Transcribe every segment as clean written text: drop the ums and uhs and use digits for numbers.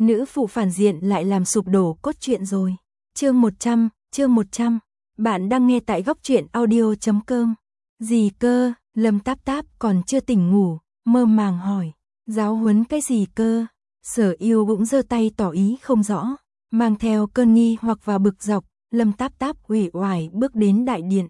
Nữ phụ phản diện lại làm sụp đổ cốt truyện rồi. Chương 100, bạn đang nghe tại góc truyện audio.com. Gì cơ? Lâm Táp Táp còn chưa tỉnh ngủ, mơ màng hỏi. Giáo huấn cái gì cơ? Sở Yêu cũng giơ tay tỏ ý không rõ, mang theo cơn nghi hoặc và bực dọc, Lâm Táp Táp uể oải bước đến đại điện.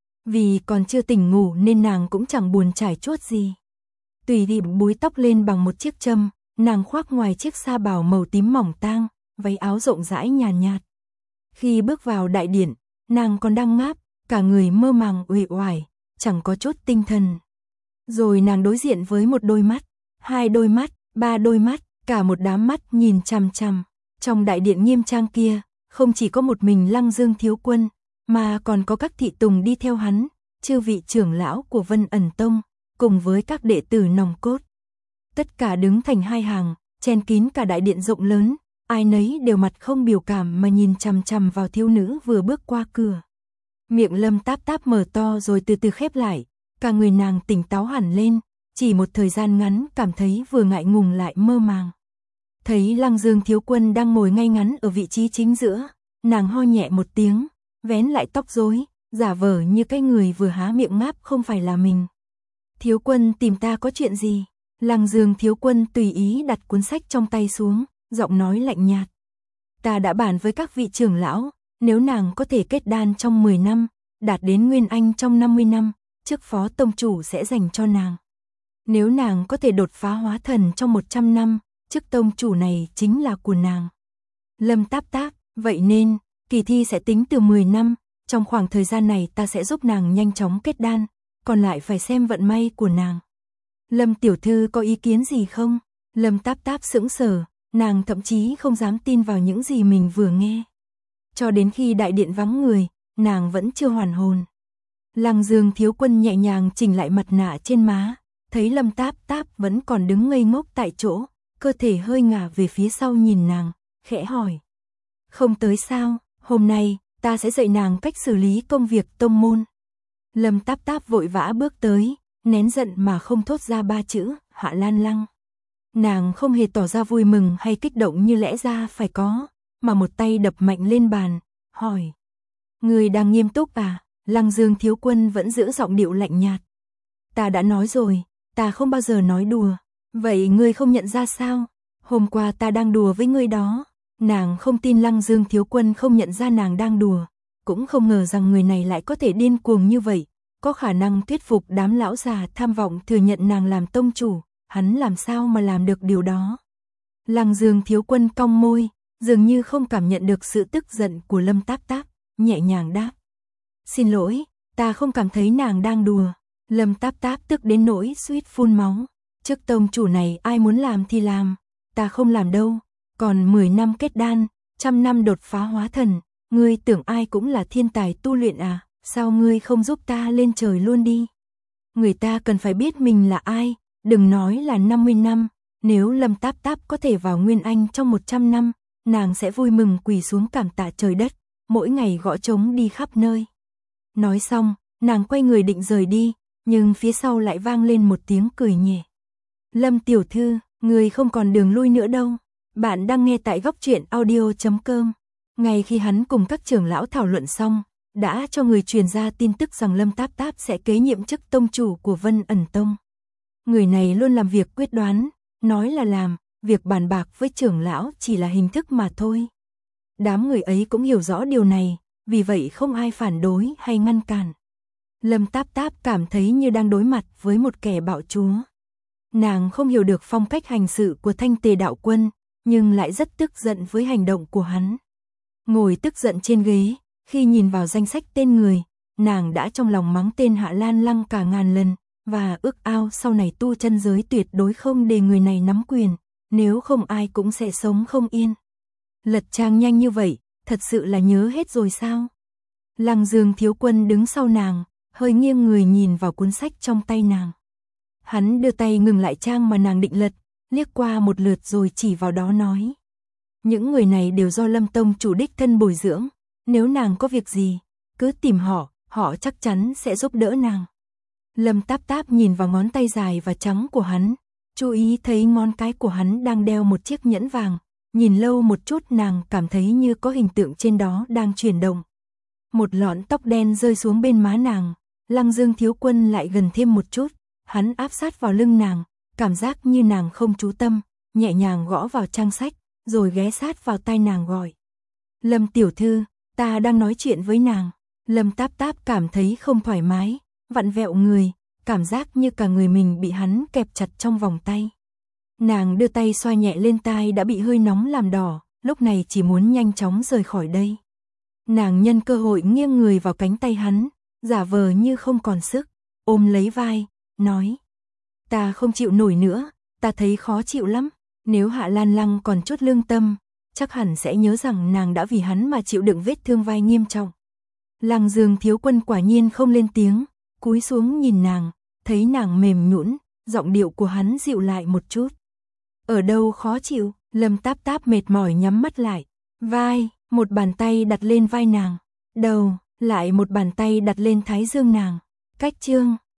Vì còn chưa tỉnh ngủ nên nàng cũng chẳng buồn trải chuốt gì. Tùy tiện búi tóc lên bằng một chiếc châm, nàng khoác ngoài chiếc sa bào màu tím mỏng tang, váy áo rộng rãi nhàn nhạt. Khi bước vào đại điện, nàng còn đang ngáp, cả người mơ màng uể oải, chẳng có chút tinh thần. Rồi nàng đối diện với một đôi mắt, hai đôi mắt, ba đôi mắt, cả một đám mắt nhìn chằm chằm. Trong đại điện nghiêm trang kia, không chỉ có một mình Lăng Dương thiếu quân, mà còn có các thị tùng đi theo hắn, chư vị trưởng lão của Vân Ẩn Tông, cùng với các đệ tử nòng cốt. Tất cả đứng thành hai hàng, chen kín cả đại điện rộng lớn, ai nấy đều mặt không biểu cảm mà nhìn chằm chằm vào thiếu nữ vừa bước qua cửa. Miệng Lâm Táp Táp mở to rồi từ từ khép lại, cả người nàng tỉnh táo hẳn lên, chỉ một thời gian ngắn cảm thấy vừa ngại ngùng lại mơ màng. Thấy Lăng Dương thiếu quân đang ngồi ngay ngắn ở vị trí chính giữa, nàng ho nhẹ một tiếng, vén lại tóc rối, giả vờ như cái người vừa há miệng ngáp không phải là mình. Thiếu quân tìm ta có chuyện gì? Lăng Dương thiếu quân tùy ý đặt cuốn sách trong tay xuống, giọng nói lạnh nhạt. Ta đã bàn với các vị trưởng lão, nếu nàng có thể kết đan trong 10 năm, đạt đến Nguyên Anh trong 50 năm, chức phó tông chủ sẽ dành cho nàng. Nếu nàng có thể đột phá hóa thần trong 100 năm, chức tông chủ này chính là của nàng. Lâm Táp Táp, vậy nên, kỳ thi sẽ tính từ 10 năm, trong khoảng thời gian này ta sẽ giúp nàng nhanh chóng kết đan, còn lại phải xem vận may của nàng. Lâm tiểu thư có ý kiến gì không? Lâm Táp Táp sững sờ, nàng thậm chí không dám tin vào những gì mình vừa nghe. Cho đến khi đại điện vắng người, nàng vẫn chưa hoàn hồn. Lăng Dương thiếu quân nhẹ nhàng chỉnh lại mặt nạ trên má, thấy Lâm Táp Táp vẫn còn đứng ngây ngốc tại chỗ, cơ thể hơi ngả về phía sau nhìn nàng, khẽ hỏi. Không tới sao, hôm nay, ta sẽ dạy nàng cách xử lý công việc tông môn. Lâm Táp Táp vội vã bước tới, nén giận mà không thốt ra ba chữ, Hạ Lan Lăng. Nàng không hề tỏ ra vui mừng hay kích động như lẽ ra phải có, mà một tay đập mạnh lên bàn, hỏi. Người đang nghiêm túc à? Lăng Dương thiếu quân vẫn giữ giọng điệu lạnh nhạt. Ta đã nói rồi, ta không bao giờ nói đùa. Vậy ngươi không nhận ra sao? Hôm qua ta đang đùa với ngươi đó. Nàng không tin Lăng Dương thiếu quân không nhận ra nàng đang đùa, cũng không ngờ rằng người này lại có thể điên cuồng như vậy, có khả năng thuyết phục đám lão già tham vọng thừa nhận nàng làm tông chủ, hắn làm sao mà làm được điều đó. Lăng Dương thiếu quân cong môi, dường như không cảm nhận được sự tức giận của Lâm Táp Táp, nhẹ nhàng đáp. Xin lỗi, ta không cảm thấy nàng đang đùa. Lâm Táp Táp tức đến nỗi suýt phun máu. Chức tông chủ này ai muốn làm thì làm, ta không làm đâu. Còn 10 năm kết đan, 100 năm đột phá hóa thần, ngươi tưởng ai cũng là thiên tài tu luyện à, sao ngươi không giúp ta lên trời luôn đi? Người ta cần phải biết mình là ai, đừng nói là 50 năm, nếu Lâm Táp Táp có thể vào Nguyên Anh trong 100 năm, nàng sẽ vui mừng quỳ xuống cảm tạ trời đất, mỗi ngày gõ trống đi khắp nơi. Nói xong, nàng quay người định rời đi, nhưng phía sau lại vang lên một tiếng cười nhẹ. Lâm tiểu thư, người không còn đường lui nữa đâu. Bạn đang nghe tại góc truyện audio.com. Ngay khi hắn cùng các trưởng lão thảo luận xong, đã cho người truyền ra tin tức rằng Lâm Táp Táp sẽ kế nhiệm chức tông chủ của Vân Ẩn Tông. Người này luôn làm việc quyết đoán, nói là làm, việc bàn bạc với trưởng lão chỉ là hình thức mà thôi. Đám người ấy cũng hiểu rõ điều này, vì vậy không ai phản đối hay ngăn cản. Lâm Táp Táp cảm thấy như đang đối mặt với một kẻ bạo chúa. Nàng không hiểu được phong cách hành sự của Thanh Tề đạo quân, nhưng lại rất tức giận với hành động của hắn. Ngồi tức giận trên ghế, khi nhìn vào danh sách tên người, nàng đã trong lòng mắng tên Hạ Lan Lăng cả ngàn lần, và ước ao sau này tu chân giới tuyệt đối không để người này nắm quyền, nếu không ai cũng sẽ sống không yên. Lật trang nhanh như vậy, thật sự là nhớ hết rồi sao? Lăng Dương thiếu quân đứng sau nàng, hơi nghiêng người nhìn vào cuốn sách trong tay nàng. Hắn đưa tay ngừng lại trang mà nàng định lật, liếc qua một lượt rồi chỉ vào đó nói. Những người này đều do Lâm tông chủ đích thân bồi dưỡng, nếu nàng có việc gì, cứ tìm họ, họ chắc chắn sẽ giúp đỡ nàng. Lâm Táp Táp nhìn vào ngón tay dài và trắng của hắn, chú ý thấy ngón cái của hắn đang đeo một chiếc nhẫn vàng, nhìn lâu một chút nàng cảm thấy như có hình tượng trên đó đang chuyển động. Một lọn tóc đen rơi xuống bên má nàng, Lăng Dương thiếu quân lại gần thêm một chút, hắn áp sát vào lưng nàng, cảm giác như nàng không chú tâm, nhẹ nhàng gõ vào trang sách, rồi ghé sát vào tai nàng gọi. Lâm tiểu thư, ta đang nói chuyện với nàng. Lâm Táp Táp cảm thấy không thoải mái, vặn vẹo người, cảm giác như cả người mình bị hắn kẹp chặt trong vòng tay. Nàng đưa tay xoa nhẹ lên tai đã bị hơi nóng làm đỏ, lúc này chỉ muốn nhanh chóng rời khỏi đây. Nàng nhân cơ hội nghiêng người vào cánh tay hắn, giả vờ như không còn sức, ôm lấy vai, nói. Ta không chịu nổi nữa, ta thấy khó chịu lắm, nếu Hạ Lan Lăng còn chút lương tâm, chắc hẳn sẽ nhớ rằng nàng đã vì hắn mà chịu đựng vết thương vai nghiêm trọng. Lăng Dương thiếu quân quả nhiên không lên tiếng, cúi xuống nhìn nàng, thấy nàng mềm nhũn, giọng điệu của hắn dịu lại một chút. Ở đâu khó chịu? Lâm Táp Táp mệt mỏi nhắm mắt lại. Vai, một bàn tay đặt lên vai nàng. Đầu, lại một bàn tay đặt lên thái dương nàng. Cách chương